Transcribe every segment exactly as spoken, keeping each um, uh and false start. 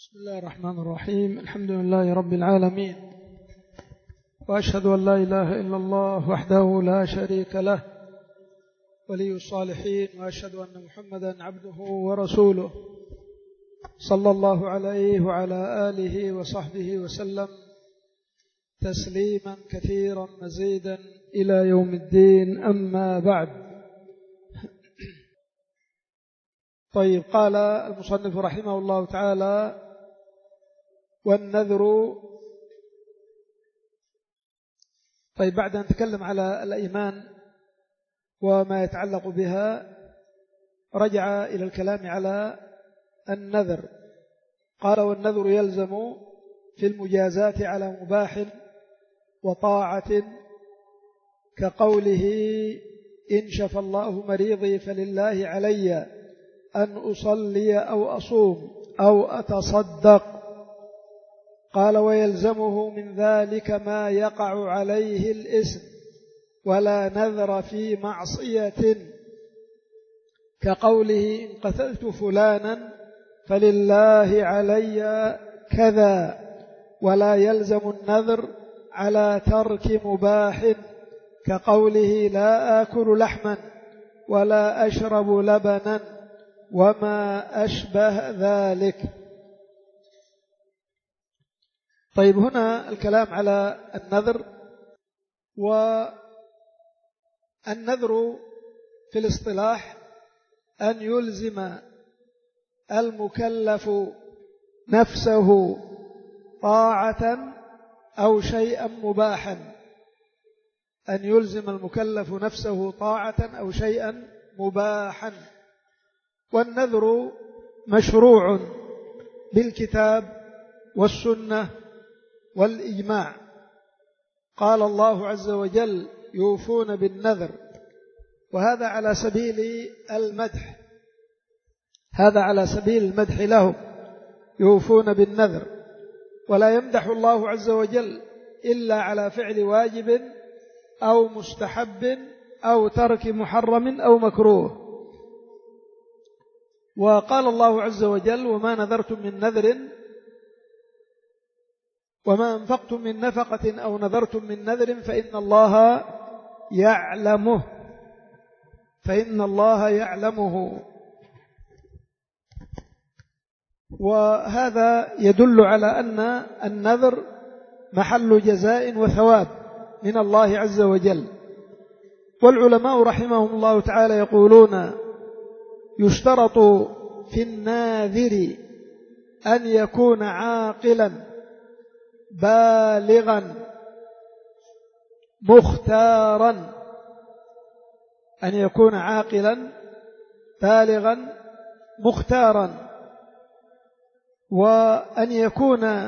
بسم الله الرحمن الرحيم. الحمد لله رب العالمين، وأشهد أن لا إله إلا الله وحده لا شريك له ولي الصالحين، وأشهد أن محمدا عبده ورسوله صلى الله عليه وعلى آله وصحبه وسلم تسليما كثيرا مزيدا إلى يوم الدين. أما بعد، طيب، قال المصنف رحمه الله تعالى: والنذر. طيب، بعد أن نتكلم على الأيمان وما يتعلق بها، رجع إلى الكلام على النذر. قال: والنذر يلزم في المجازات على مباح وطاعة، كقوله: إن شفى الله مريضي فلله علي أن أصلي أو أصوم أو أتصدق. قال: ويلزمه من ذلك ما يقع عليه الإثم، ولا نذر في معصية، كقوله: إن قتلت فلانا فلله علي كذا. ولا يلزم النذر على ترك مباح، كقوله: لا آكل لحما ولا أشرب لبنا وما أشبه ذلك. طيب، هنا الكلام على النذر. والنذر في الاصطلاح أن يلزم المكلف نفسه طاعة أو شيئا مباحا، أن يلزم المكلف نفسه طاعة أو شيئا مباحا. والنذر مشروع بالكتاب والسنة والإجماع. قال الله عز وجل: يوفون بالنذر، وهذا على سبيل المدح، هذا على سبيل المدح لهم، يوفون بالنذر. ولا يمدح الله عز وجل إلا على فعل واجب أو مستحب أو ترك محرم أو مكروه. وقال الله عز وجل: وما نذرتم من نذر وما أنفقتم من نفقة أو نذرتم من نذر فإن الله يعلمه فإن الله يعلمه. وهذا يدل على أن النذر محل جزاء وثواب من الله عز وجل. والعلماء رحمهم الله تعالى يقولون: يشترط في الناذر أن يكون عاقلا بالغا مختارا، أن يكون عاقلا بالغا مختارا، وأن يكون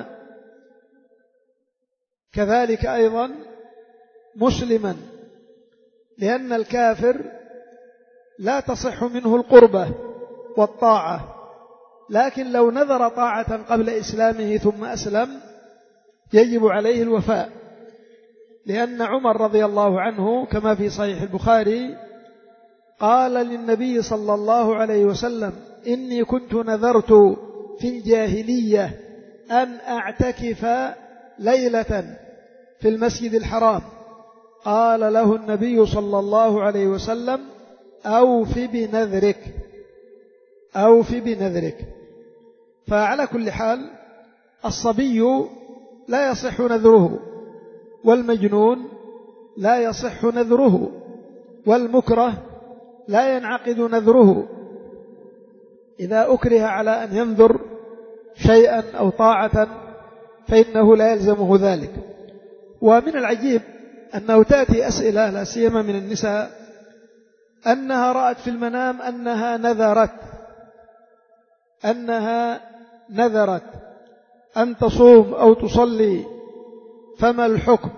كذلك أيضا مسلما، لأن الكافر لا تصح منه القربة والطاعة، لكن لو نذر طاعة قبل إسلامه ثم أسلم يجب عليه الوفاء، لأن عمر رضي الله عنه كما في صحيح البخاري قال للنبي صلى الله عليه وسلم: إني كنت نذرت في الجاهلية أن أعتكف ليلة في المسجد الحرام. قال له النبي صلى الله عليه وسلم: أوف بنذرك، أوف بنذرك. فعلى كل حال الصبي لا يصح نذره، والمجنون لا يصح نذره، والمكره لا ينعقد نذره إذا أكره على أن ينذر شيئا أو طاعة، فإنه لا يلزمه ذلك. ومن العجيب أنه تأتي أسئلة لا سيما من النساء أنها رأت في المنام أنها نذرت أنها نذرت أن تصوم أو تصلي، فما الحكم؟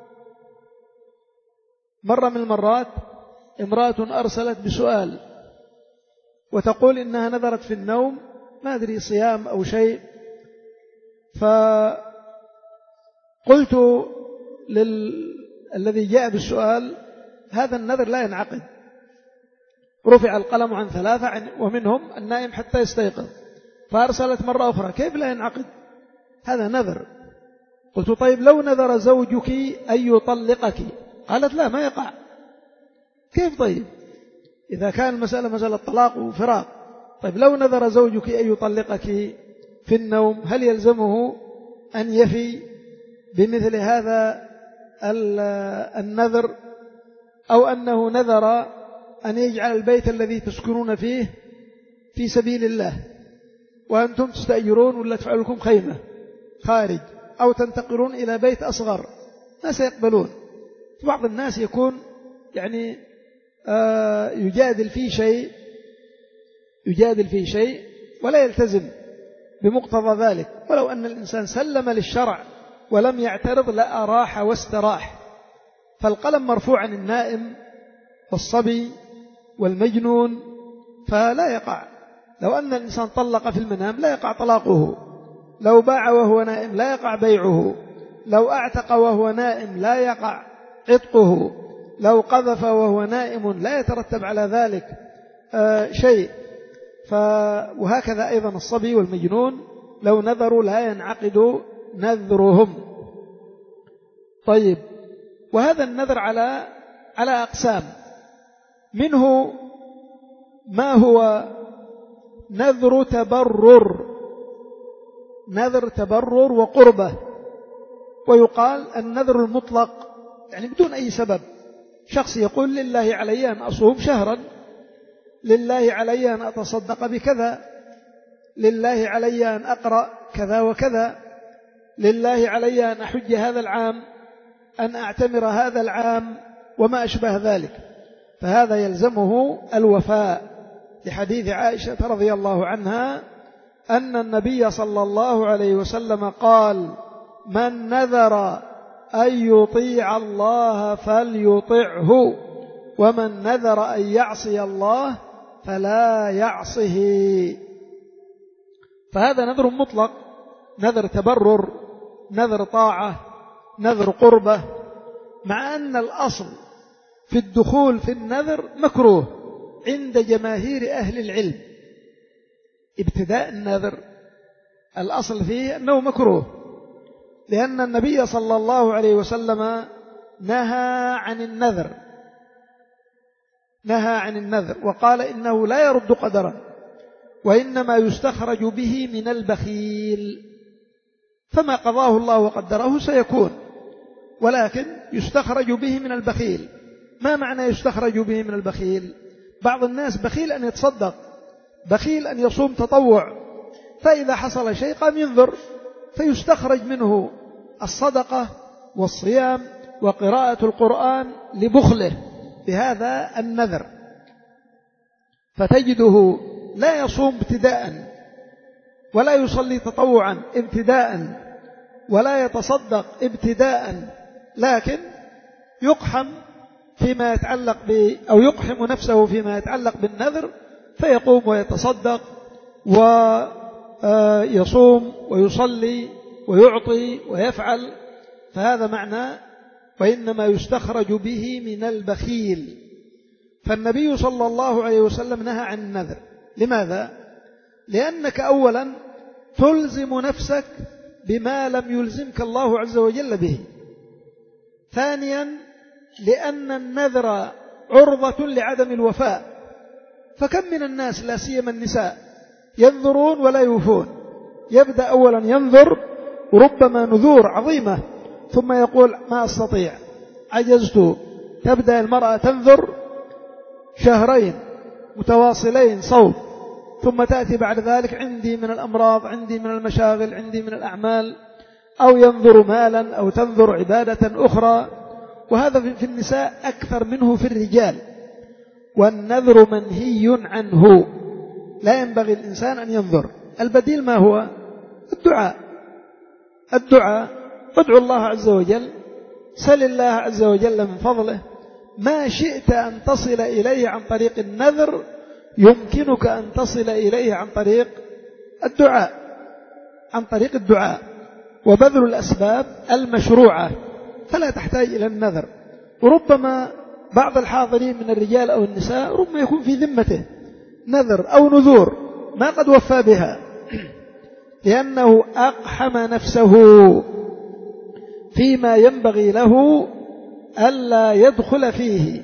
مرة من المرات امرأة أرسلت بسؤال وتقول إنها نذرت في النوم، ما أدري صيام أو شيء، فقلت للذي جاء بالسؤال: هذا النذر لا ينعقد. رفع القلم عن ثلاثة ومنهم النائم حتى يستيقظ، فأرسلت مرة أخرى، كيف لا ينعقد؟ هذا نذر. قلت طيب لو نذر زوجك أن يطلقك، قالت لا ما يقع. كيف طيب إذا كان المسألة مسألة طلاق وفراق؟ طيب لو نذر زوجك أن يطلقك في النوم، هل يلزمه أن يفي بمثل هذا النذر، أو أنه نذر أن يجعل البيت الذي تسكنون فيه في سبيل الله وأنتم تستأجرون ولا تفعل لكم خيمة خارج، أو تنتقلون إلى بيت أصغر، ما سيقبلون. بعض الناس يكون يعني آه يجادل في شيء يجادل في شيء ولا يلتزم بمقتضى ذلك، ولو أن الإنسان سلم للشرع ولم يعترض لأراح واستراح. فالقلم مرفوع عن النائم والصبي والمجنون فلا يقع. لو أن الإنسان طلق في المنام لا يقع طلاقه، لو باع وهو نائم لا يقع بيعه، لو أعتق وهو نائم لا يقع عتقه، لو قذف وهو نائم لا يترتب على ذلك آه شيء. ف... وهكذا أيضا الصبي والمجنون لو نذروا لا ينعقد نذرهم. طيب، وهذا النذر على على أقسام، منه ما هو نذر تبرر، نذر تبرر وقربة. ويقال النذر المطلق يعني بدون أي سبب، شخص يقول لله علي أن أصوم شهرا، لله علي أن أتصدق بكذا، لله علي أن أقرأ كذا وكذا، لله علي أن أحج هذا العام، أن أعتمر هذا العام، وما أشبه ذلك، فهذا يلزمه الوفاء، لحديث عائشة رضي الله عنها أن النبي صلى الله عليه وسلم قال: من نذر أن يطيع الله فليطعه، ومن نذر أن يعصي الله فلا يعصه. فهذا نذر مطلق، نذر تبرر، نذر طاعة، نذر قربة، مع أن الأصل في الدخول في النذر مكروه عند جماهير أهل العلم. ابتداء النذر الأصل فيه أنه مكروه، لأن النبي صلى الله عليه وسلم نهى عن النذر، نهى عن النذر وقال إنه لا يرد قدرا، وإنما يستخرج به من البخيل، فما قضاه الله وقدره سيكون، ولكن يستخرج به من البخيل. ما معنى يستخرج به من البخيل؟ بعض الناس بخيل أن يتصدق، بخيل أن يصوم تطوع، فإذا حصل شيء قام ينذر، فيستخرج منه الصدقة والصيام وقراءة القرآن لبخله بهذا النذر، فتجده لا يصوم ابتداء، ولا يصلي تطوعا ابتداء، ولا يتصدق ابتداء، لكن يقحم فيما يتعلق ب أو يقحم نفسه فيما يتعلق بالنذر، فيقوم ويتصدق ويصوم ويصلي ويعطي ويفعل. فهذا معنى وإنما يستخرج به من البخيل. فالنبي صلى الله عليه وسلم نهى عن النذر. لماذا؟ لأنك أولا تلزم نفسك بما لم يلزمك الله عز وجل به. ثانيا لأن النذر عرضة لعدم الوفاء، فكم من الناس لا سيما النساء ينذرون ولا يوفون. يبدأ أولا ينذر وربما نذور عظيمة ثم يقول ما أستطيع، عجزت. تبدأ المرأة تنذر شهرين متواصلين صوم، ثم تأتي بعد ذلك عندي من الأمراض، عندي من المشاغل، عندي من الأعمال، أو ينذر مالا أو تنذر عبادة أخرى. وهذا في النساء أكثر منه في الرجال. والنذر منهي عنه، لا ينبغي الإنسان أن ينذر. البديل ما هو؟ الدعاء. الدعاء، ادعو الله عز وجل، سل الله عز وجل من فضله، ما شئت أن تصل إليه عن طريق النذر يمكنك أن تصل إليه عن طريق الدعاء، عن طريق الدعاء وبذل الأسباب المشروعة، فلا تحتاج إلى النذر. وربما بعض الحاضرين من الرجال أو النساء ربما يكون في ذمته نذر أو نذور ما قد وفى بها، لأنه أقحم نفسه فيما ينبغي له ألا يدخل فيه.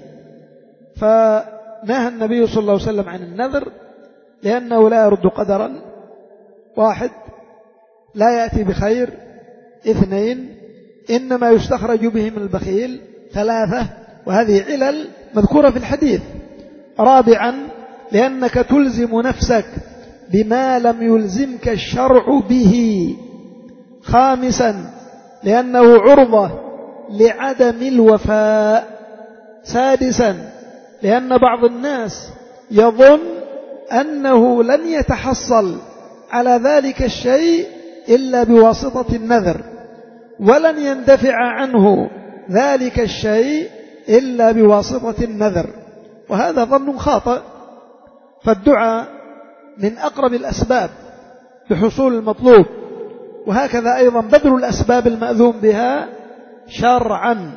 فنهى النبي صلى الله عليه وسلم عن النذر لأنه لا يرد قدرا، واحد لا يأتي بخير، اثنين إنما يستخرج به من البخيل، ثلاثة وهذه علل مذكورة في الحديث، رابعا لأنك تلزم نفسك بما لم يلزمك الشرع به، خامسا لأنه عرضة لعدم الوفاء، سادسا لأن بعض الناس يظن أنه لن يتحصل على ذلك الشيء إلا بواسطة النذر، ولن يندفع عنه ذلك الشيء إلا بواسطة النذر، وهذا ظن خاطئ. فالدعاء من أقرب الأسباب بحصول المطلوب، وهكذا أيضا بذل الأسباب المأذون بها شرعا.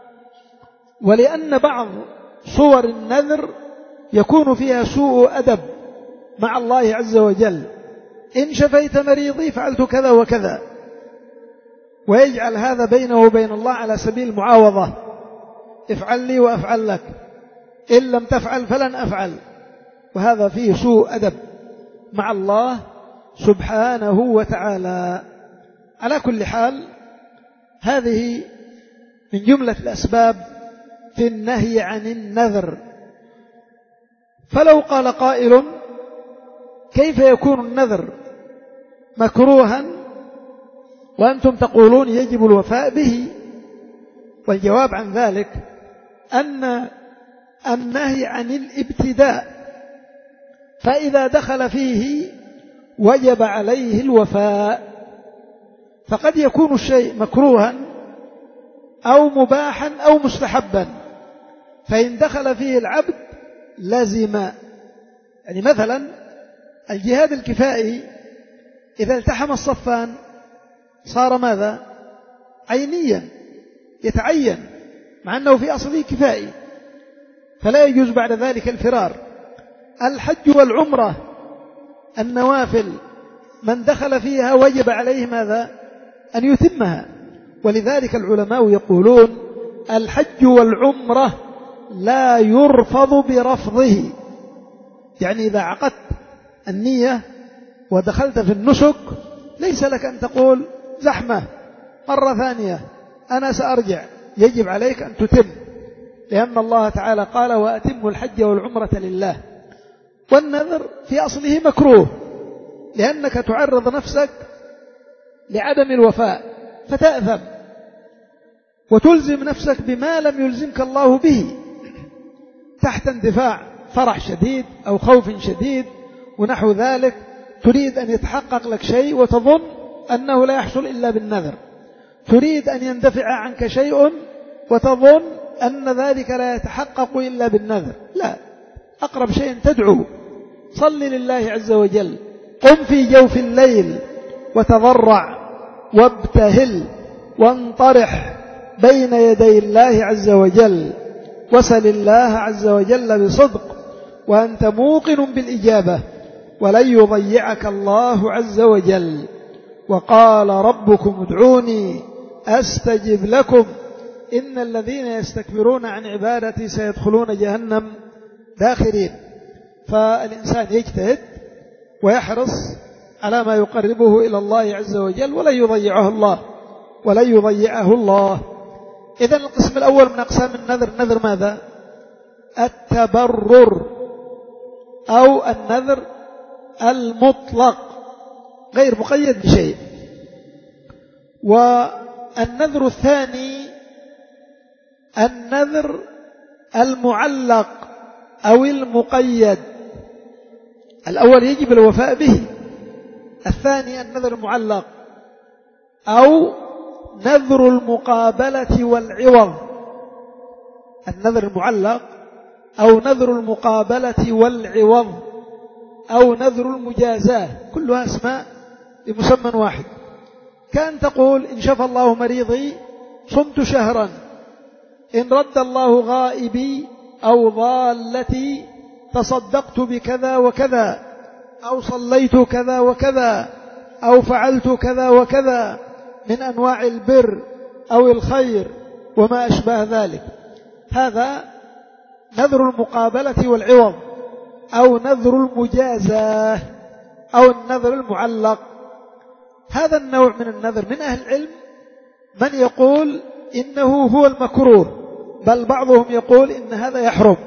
ولأن بعض صور النذر يكون فيها سوء أدب مع الله عز وجل، إن شفيت مريضي فعلت كذا وكذا، ويجعل هذا بينه وبين الله على سبيل المعاوضة، افعل لي وأفعل لك، إن لم تفعل فلن أفعل، وهذا فيه سوء أدب مع الله سبحانه وتعالى. على كل حال هذه من جملة الأسباب في النهي عن النذر. فلو قال قائل كيف يكون النذر مكروها وأنتم تقولون يجب الوفاء به؟ والجواب عن ذلك أن النهي عن الابتداء فإذا دخل فيه وجب عليه الوفاء، فقد يكون الشيء مكروها أو مباحا أو مستحبا، فإن دخل فيه العبد لزم. يعني مثلا الجهاد الكفائي إذا التحم الصفان صار ماذا؟ عينيا، يتعين، مع أنه في أصله كفائي، فلا يجوز بعد ذلك الفرار. الحج والعمرة النوافل من دخل فيها وجب عليه ماذا؟ أن يتمها. ولذلك العلماء يقولون الحج والعمرة لا يرفض برفضه، يعني إذا عقدت النية ودخلت في النسك ليس لك أن تقول زحمة مرة ثانية أنا سأرجع، يجب عليك أن تتم، لأن الله تعالى قال وأتموا الحج والعمرة لله. والنذر في أصله مكروه لأنك تعرض نفسك لعدم الوفاء فتأثم، وتلزم نفسك بما لم يلزمك الله به تحت اندفاع فرح شديد أو خوف شديد ونحو ذلك، تريد أن يتحقق لك شيء وتظن أنه لا يحصل إلا بالنذر، تريد أن يندفع عنك شيء وتظن أن ذلك لا يتحقق إلا بالنذر. لا، أقرب شيء تدعو، صل لله عز وجل، قم في جوف الليل وتضرع وابتهل وانطرح بين يدي الله عز وجل، وسل الله عز وجل بصدق وأنت موقن بالإجابة، ولن يضيعك الله عز وجل. وقال ربكم ادعوني أستجب لكم إن الذين يستكبرون عن عبادتي سيدخلون جهنم داخرين. فالإنسان يجتهد ويحرص على ما يقربه إلى الله عز وجل، ولن يضيعه الله ولن يضيعه الله. إذن القسم الأول من أقسام النذر نذر ماذا؟ التبرر أو النذر المطلق غير مقيد بشيء. والنذر الثاني النذر المعلق أو المقيد. الأول يجب الوفاء به، الثاني النذر المعلق أو نذر المقابلة والعوض. النذر المعلق أو نذر المقابلة والعوض أو نذر المجازاة، كلها اسماء لمسمى واحد. كان تقول إن شفى الله مريضي صمت شهرا، إن رد الله غائبي أو ضالتي تصدقت بكذا وكذا، أو صليت كذا وكذا أو فعلت كذا وكذا من أنواع البر أو الخير وما أشبه ذلك. هذا نذر المقابلة والعوض، أو نذر المجازاة، أو النذر المعلق. هذا النوع من النذر من أهل العلم من يقول إنه هو المكروه، بل بعضهم يقول إن هذا يحرم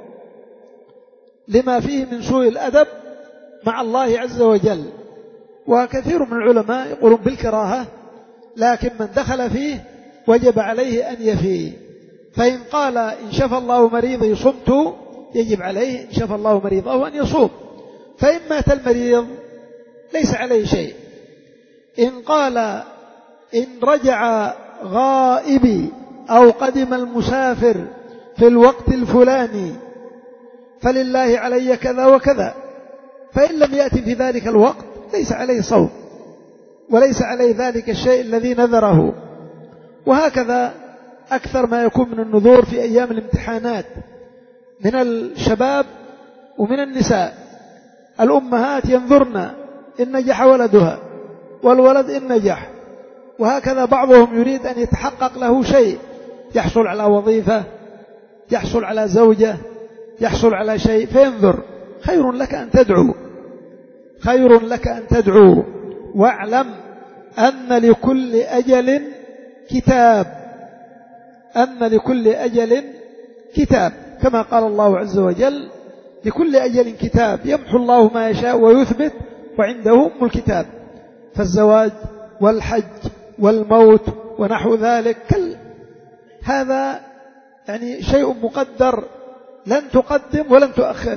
لما فيه من سوء الأدب مع الله عز وجل. وكثير من العلماء يقولون بالكراهة، لكن من دخل فيه وجب عليه أن يفيه. فإن قال إن شفى الله مريضي صمت، يجب عليه إن شفى الله مريضه أن يصوم. فإن مات المريض ليس عليه شيء. إن قال إن رجع غائبي أو قدم المسافر في الوقت الفلاني فلله علي كذا وكذا، فإن لم يأتي في ذلك الوقت ليس عليه صوم وليس عليه ذلك الشيء الذي نذره. وهكذا أكثر ما يكون من النذور في أيام الامتحانات من الشباب ومن النساء. الأمهات ينذرن إن نجح ولدها والولد إن نجح، وهكذا بعضهم يريد أن يتحقق له شيء، يحصل على وظيفة، يحصل على زوجة، يحصل على شيء، فينذر. خير لك أن تدعو، خير لك أن تدعو. واعلم أن لكل أجل كتاب، أن لكل أجل كتاب، كما قال الله عز وجل لكل أجل كتاب يمحو الله ما يشاء ويثبت وعنده أم الكتاب. فالزواج والحج والموت ونحو ذلك كل هذا يعني شيء مقدر، لن تقدم ولن تؤخر.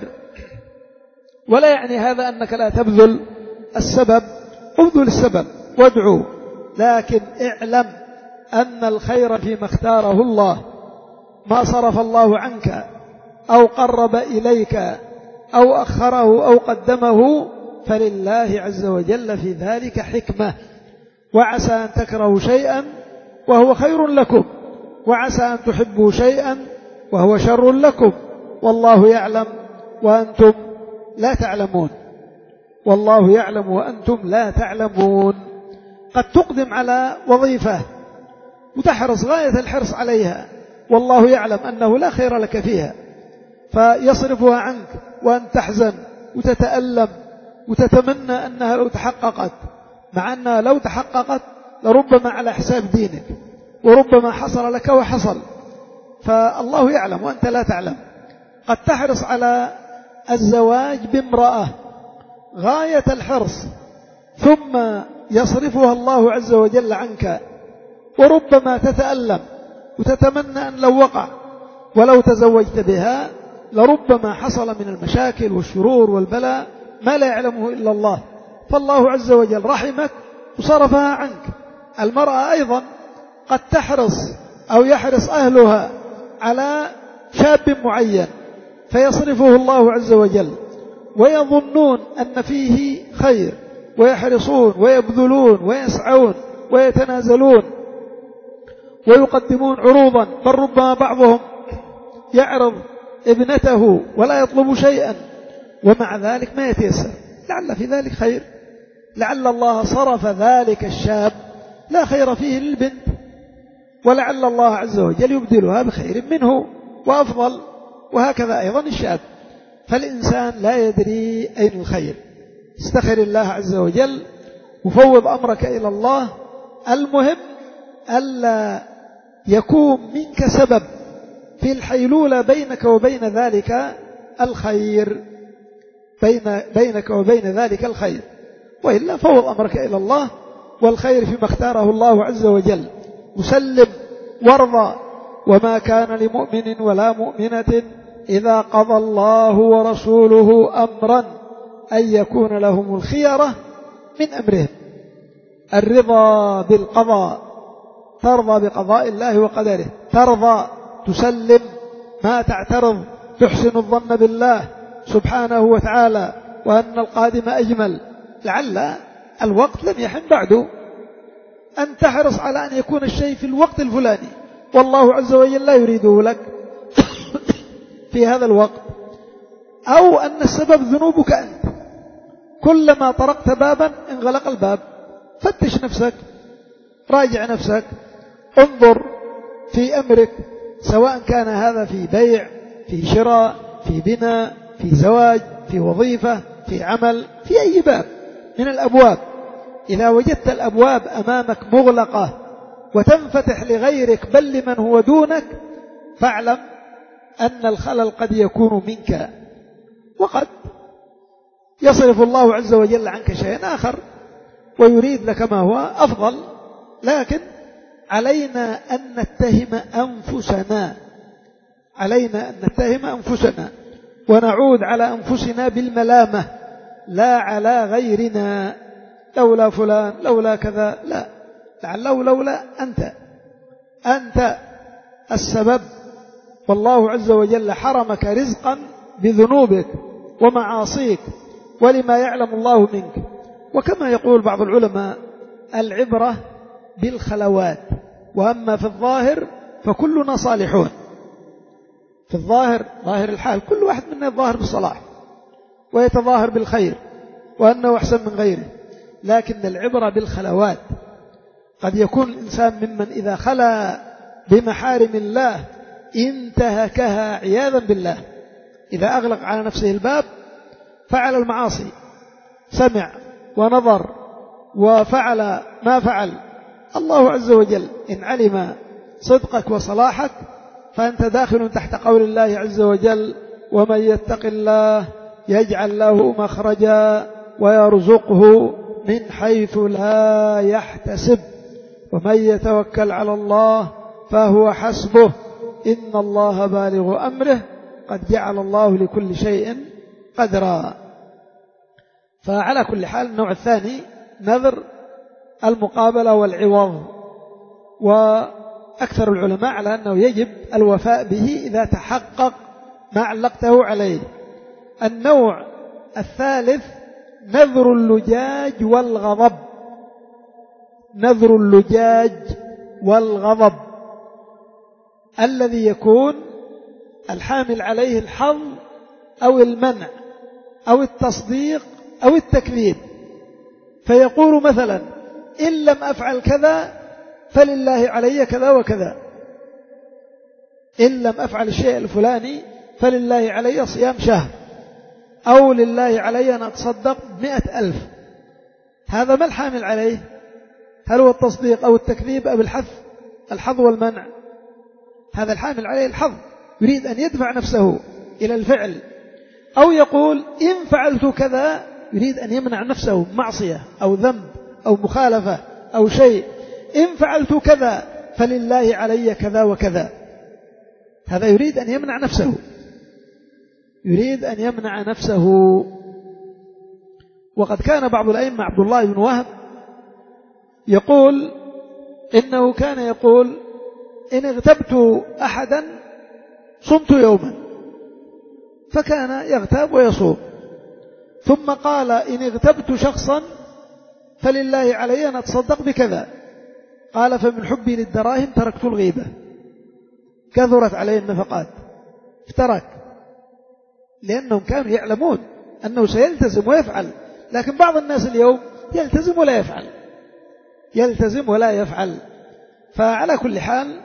ولا يعني هذا أنك لا تبذل السبب، ابذل السبب وادعو، لكن اعلم أن الخير فيما اختاره الله. ما صرف الله عنك أو قرب إليك أو أخره أو قدمه فلله عز وجل في ذلك حكمة. وعسى أن تكرهوا شيئا وهو خير لكم، وعسى أن تحبوا شيئا وهو شر لكم، والله يعلم وأنتم لا تعلمون. والله يعلم وأنتم لا تعلمون. قد تقدم على وظيفة وتحرص غاية الحرص عليها، والله يعلم أنه لا خير لك فيها، فيصرفها عنك وأن تحزن وتتألم وتتمنى أنها لو تحققت، مع أنها لو تحققت لربما على حساب دينك، وربما حصل لك وحصل، فالله يعلم وأنت لا تعلم. قد تحرص على الزواج بامرأة غاية الحرص، ثم يصرفها الله عز وجل عنك، وربما تتألم وتتمنى أن لو وقع ولو تزوجت بها لربما حصل من المشاكل والشرور والبلاء ما لا يعلمه إلا الله، فالله عز وجل رحمك وصرفها عنك. المرأة أيضا قد تحرص أو يحرص أهلها على شاب معين فيصرفه الله عز وجل، ويظنون أن فيه خير ويحرصون ويبذلون ويسعون ويتنازلون ويقدمون عروضا، بل ربما بعضهم يعرض ابنته ولا يطلب شيئا، ومع ذلك ما يتيسر، لعل في ذلك خير، لعل الله صرف ذلك الشاب لا خير فيه للبنت، ولعل الله عز وجل يبدلها بخير منه وأفضل، وهكذا أيضا الشاب. فالإنسان لا يدري أين الخير. استخر الله عز وجل وفوض أمرك إلى الله. المهم ألا يكون منك سبب في الحيلولة بينك وبين ذلك الخير، بين بينك وبين ذلك الخير، وإلا فوض أمرك إلى الله، والخير فيما اختاره الله عز وجل. وسلم وارضى. وما كان لمؤمن ولا مؤمنة إذا قضى الله ورسوله أمرا أن يكون لهم الخيرة من أمرهم. الرضا بالقضاء، ترضى بقضاء الله وقدره، ترضى، تسلم، ما تعترض، تحسن الظن بالله سبحانه وتعالى وأن القادم أجمل، لعل الوقت لم يحن بعده، أن تحرص على أن يكون الشيء في الوقت الفلاني والله عز وجل لا يريده لك في هذا الوقت، أو أن السبب ذنوبك أنت، كلما طرقت بابا انغلق الباب. فتش نفسك، راجع نفسك، انظر في أمرك، سواء كان هذا في بيع، في شراء، في بناء، في زواج، في وظيفة، في عمل، في أي باب من الأبواب. إذا وجدت الأبواب أمامك مغلقة وتنفتح لغيرك بل لمن هو دونك، فاعلم أن الخلل قد يكون منك، وقد يصرف الله عز وجل عنك شيئا آخر ويريد لك ما هو أفضل. لكن علينا أن نتهم أنفسنا، علينا أن نتهم أنفسنا ونعود على أنفسنا بالملامة، لا على غيرنا. لولا فلان، لولا كذا، لا، لعله لولا أنت، أنت السبب. والله عز وجل حرمك رزقا بذنوبك ومعاصيك ولما يعلم الله منك. وكما يقول بعض العلماء: العبرة بالخلوات، وأما في الظاهر فكلنا صالحون. في الظاهر، ظاهر الحال، كل واحد منا يتظاهر بالصلاح ويتظاهر بالخير وأنه أحسن من غيره، لكن العبرة بالخلوات. قد يكون الإنسان ممن إذا خلا بمحارم الله انتهكها عياذا بالله، إذا أغلق على نفسه الباب فعل المعاصي، سمع ونظر وفعل ما فعل. الله عز وجل إن علم صدقك وصلاحك فأنت داخل تحت قول الله عز وجل: ومن يتق الله يجعل له مخرجا ويرزقه من حيث لا يحتسب ومن يتوكل على الله فهو حسبه إن الله بالغ أمره قد جعل الله لكل شيء قدرا. فعلى كل حال النوع الثاني نذر المقابلة والعوض، وأكثر العلماء على أنه يجب الوفاء به إذا تحقق ما علقته عليه. النوع الثالث نذر اللجاج والغضب. نذر اللجاج والغضب الذي يكون الحامل عليه الحظ أو المنع أو التصديق أو التكذيب، فيقول مثلا: إن لم أفعل كذا فلله علي كذا وكذا، إن لم أفعل الشيء الفلاني فلله علي صيام شهر، أو لله علي أن أتصدق بمئة ألف. هذا ما الحامل عليه؟ هل هو التصديق أو التكذيب أو الحث الحظ والمنع؟ هذا الحامل عليه الحظ، يريد أن يدفع نفسه إلى الفعل. أو يقول: إن فعلت كذا، يريد أن يمنع نفسه معصية أو ذنب أو مخالفة أو شيء. إن فعلت كذا فلله علي كذا وكذا. هذا يريد أن يمنع نفسه، يريد أن يمنع نفسه. وقد كان بعض الأئمة عبد الله بن وهب يقول إنه كان يقول: إن اغتبت أحدا صمت يوما، فكان يغتاب ويصوم. ثم قال: إن اغتبت شخصا فلله علي أن أتصدق بكذا. قال: فمن حبي للدراهم تركت الغيبة، كثرت عليه النفقات، افترك، لأنهم كانوا يعلمون أنه سيلتزم ويفعل. لكن بعض الناس اليوم يلتزم ولا يفعل، يلتزم ولا يفعل. فعلى كل حال،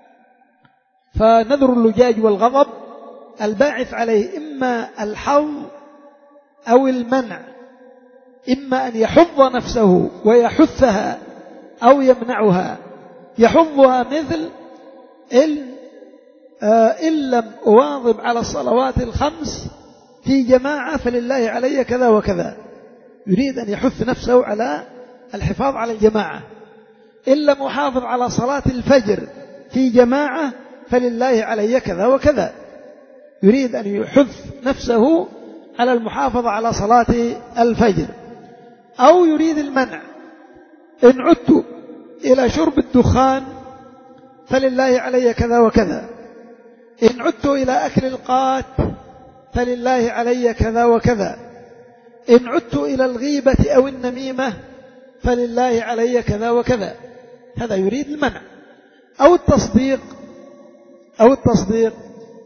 فنذر اللجاج والغضب الباعث عليه إما الحظ أو المنع، إما أن يحض نفسه ويحثها أو يمنعها. يحضها مثل: إن, آه إن لم أواظب على الصلوات الخمس في جماعة فلله علي كذا وكذا، يريد أن يحث نفسه على الحفاظ على الجماعة. إن لم أحافظ على صلاة الفجر في جماعة فلله علي كذا وكذا، يريد أن يحث نفسه على المحافظة على صلاة الفجر. أو يريد المنع: إن عدت إلى شرب الدخان فلله علي كذا وكذا، إن عدت إلى أكل القات فلله علي كذا وكذا، إن عدت إلى الغيبة أو النميمة فلله علي كذا وكذا. هذا يريد المنع. أو التصديق، أو التصديق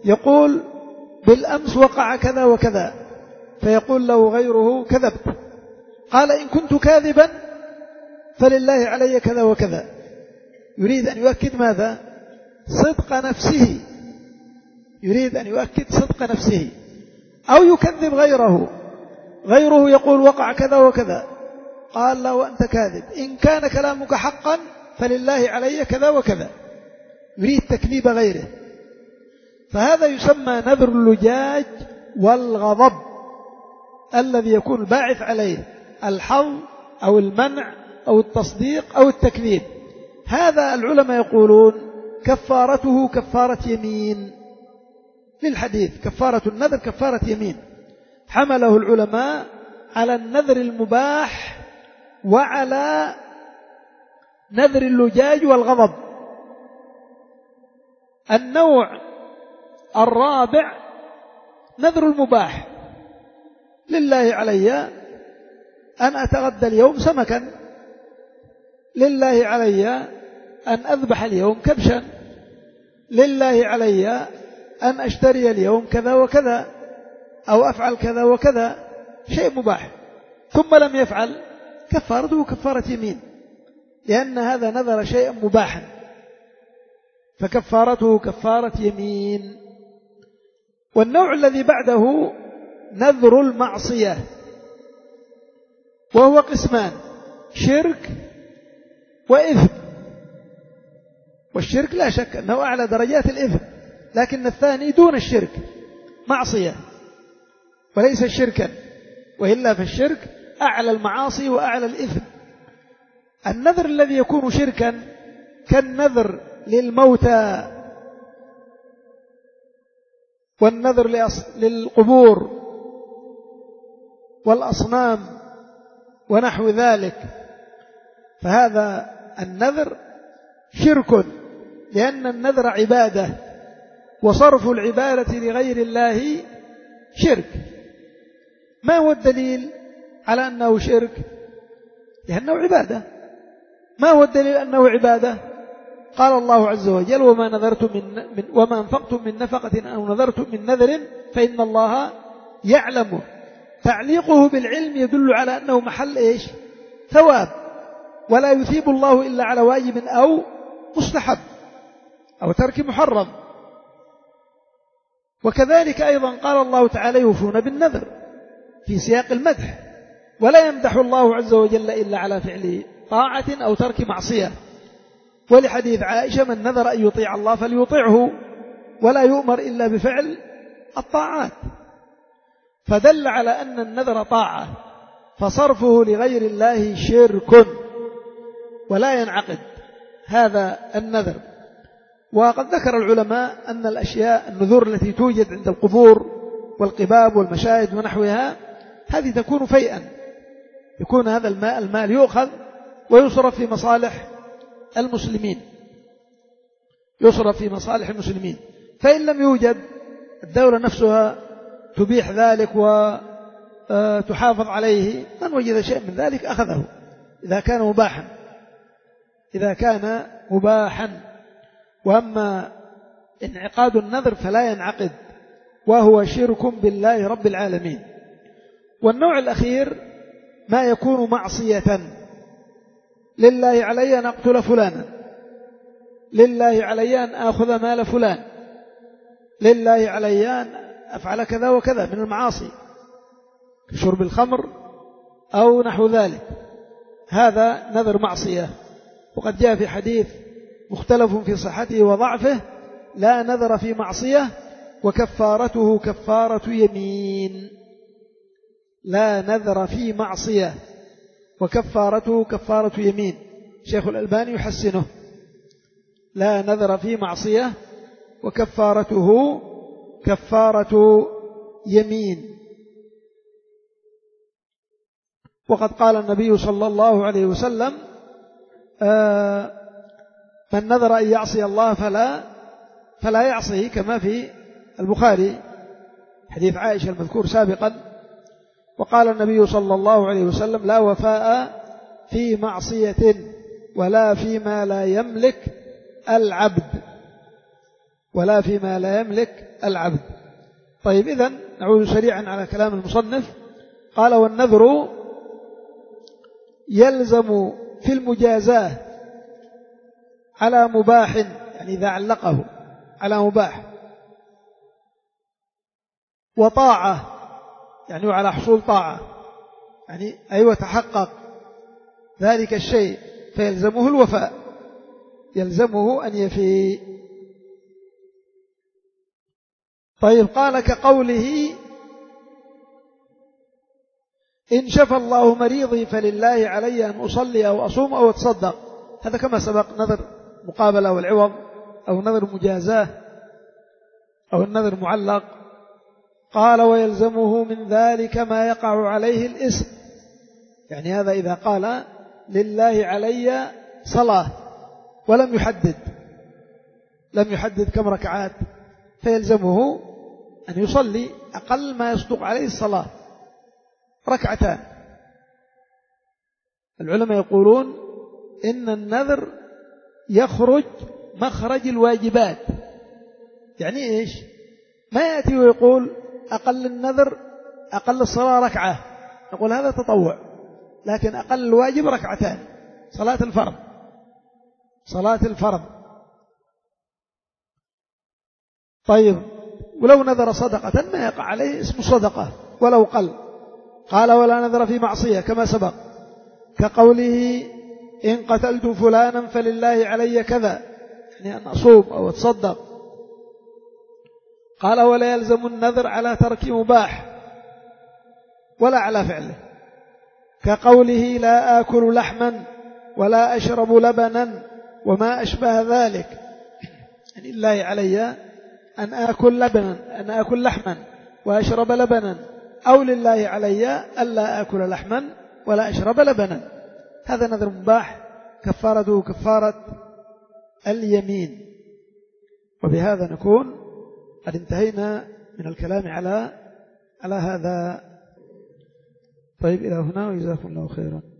يقول: بالأمس وقع كذا وكذا، فيقول له غيره: كذبت، قال إن كنت كاذبا فلله علي كذا وكذا. يريد أن يؤكد ماذا؟ صدق نفسه، يريد أن يؤكد صدق نفسه. أو يكذب غيره، غيره يقول وقع كذا وكذا، قال لا وأنت كاذب، إن كان كلامك حقا فلله علي كذا وكذا، يريد تكذيب غيره. فهذا يسمى نذر اللجاج والغضب، الذي يكون الباعث عليه الحظ أو المنع أو التصديق أو التكذيب. هذا العلماء يقولون كفارته كفارة يمين للحديث، كفارة النذر كفارة يمين. حمله العلماء على النذر المباح وعلى نذر اللجاج والغضب. النوع الرابع نذر المباح، لله علي أن أتغدى اليوم سمكا، لله علي أن أذبح اليوم كبشا، لله علي أن أشتري اليوم كذا وكذا، أو أفعل كذا وكذا، شيء مباح ثم لم يفعل، كفارته كفارة يمين، لأن هذا نذر شيئا مباحا، فكفارته كفارة يمين. والنوع الذي بعده نذر المعصية، وهو قسمان: شرك وإثم. والشرك لا شك أنه أعلى درجات الإثم، لكن الثاني دون الشرك، معصية وليس شركا، وإلا فالشرك أعلى المعاصي وأعلى الإثم. النذر الذي يكون شركا كالنذر للموتى، والنذر للقبور والأصنام ونحو ذلك، فهذا النذر شرك، لأن النذر عبادة، وصرف العبادة لغير الله شرك. ما هو الدليل على أنه شرك؟ لأنه عبادة. ما هو الدليل أنه عبادة؟ قال الله عز وجل: وما نذرتم من, من وما أنفقتم من نفقة أو نذرتم من نذر فإن الله يعلمه. تعليقه بالعلم يدل على أنه محل إيش؟ ثواب، ولا يثيب الله إلا على واجب أو مستحب أو ترك محرم. وكذلك أيضا قال الله تعالى: يوفون بالنذر، في سياق المدح، ولا يمدح الله عز وجل إلا على فعل طاعة أو ترك معصية. ولحديث عائشة: من نذر أن يطيع الله فليطيعه، ولا يؤمر إلا بفعل الطاعات. فدل على أن النذر طاعة، فصرفه لغير الله شرك ولا ينعقد هذا النذر. وقد ذكر العلماء أن الأشياء النذور التي توجد عند القبور والقباب والمشاهد ونحوها، هذه تكون فيئا، يكون هذا الماء المال يؤخذ ويصرف في مصالح المسلمين، يصرف في مصالح المسلمين. فإن لم يوجد، الدولة نفسها تبيح ذلك وتحافظ عليه، من وجد شيء من ذلك أخذه إذا كان مباحا، إذا كان مباحا. وأما انعقاد النذر فلا ينعقد، وهو شرك بالله رب العالمين. والنوع الأخير ما يكون معصية: لله علي أن أقتل فلانا، لله علي أن آخذ مال فلان، لله علي أن أفعل كذا وكذا من المعاصي كشرب الخمر أو نحو ذلك، هذا نذر معصية. وقد جاء في حديث مختلف في صحته وضعفه: لا نذر في معصية وكفارته كفارة يمين. لا نذر في معصية وكفارته كفارة يمين. شيخ الألباني يحسنه: لا نذر في معصية وكفارته كفارة يمين. وقد قال النبي صلى الله عليه وسلم: آه من نذر أن يعصي الله فلا فلا يعصيه، كما في البخاري حديث عائشة المذكور سابقا. وقال النبي صلى الله عليه وسلم: لا وفاء في معصية ولا فيما لا يملك العبد، ولا فيما لا يملك العبد. طيب، إذن نعود سريعا على كلام المصنف. قال: والنذر يلزم في المجازاة على مباح، يعني إذا علقه على مباح، وطاعة يعني على حصول طاعة، يعني أيوة تحقق ذلك الشيء فيلزمه الوفاء، يلزمه أن يفي. طيب قال كقوله إن شفى الله مريضي فلله علي أن أصلي أو أصوم أو أتصدق، هذا كما سبق نذر مقابلة والعوض أو نذر مجازاة أو النذر معلق. قال ويلزمه من ذلك ما يقع عليه الإثم، يعني هذا إذا قال لله علي صلاة ولم يحدد لم يحدد كم ركعات، فيلزمه أن يصلي أقل ما يصدق عليه الصلاة ركعتان. العلماء يقولون إن النذر يخرج مخرج الواجبات، يعني إيش؟ ما يأتي ويقول أقل النذر أقل الصلاة ركعة، نقول هذا تطوع، لكن أقل الواجب ركعتان، صلاة الفرض صلاة الفرض. طيب ولو نذر صدقة ما يقع عليه اسم صدقة ولو قل. قال ولا نذر في معصية كما سبق، كقوله إن قتلت فلانا فلله علي كذا، يعني أن أصوم أو أتصدق. قال ولا يلزم النذر على ترك مباح ولا على فعله، كقوله لا آكل لحما ولا أشرب لبنا وما أشبه ذلك، يعني الله علي أن آكل لبنا أن آكل لحما وأشرب لبنا، أو لله علي ألا آكل لحما ولا أشرب لبنا، هذا نذر مباح كفارته كفارة اليمين. وبهذا نكون قد انتهينا من الكلام على على هذا. طيب إلى هنا وجزاكم الله خيرا.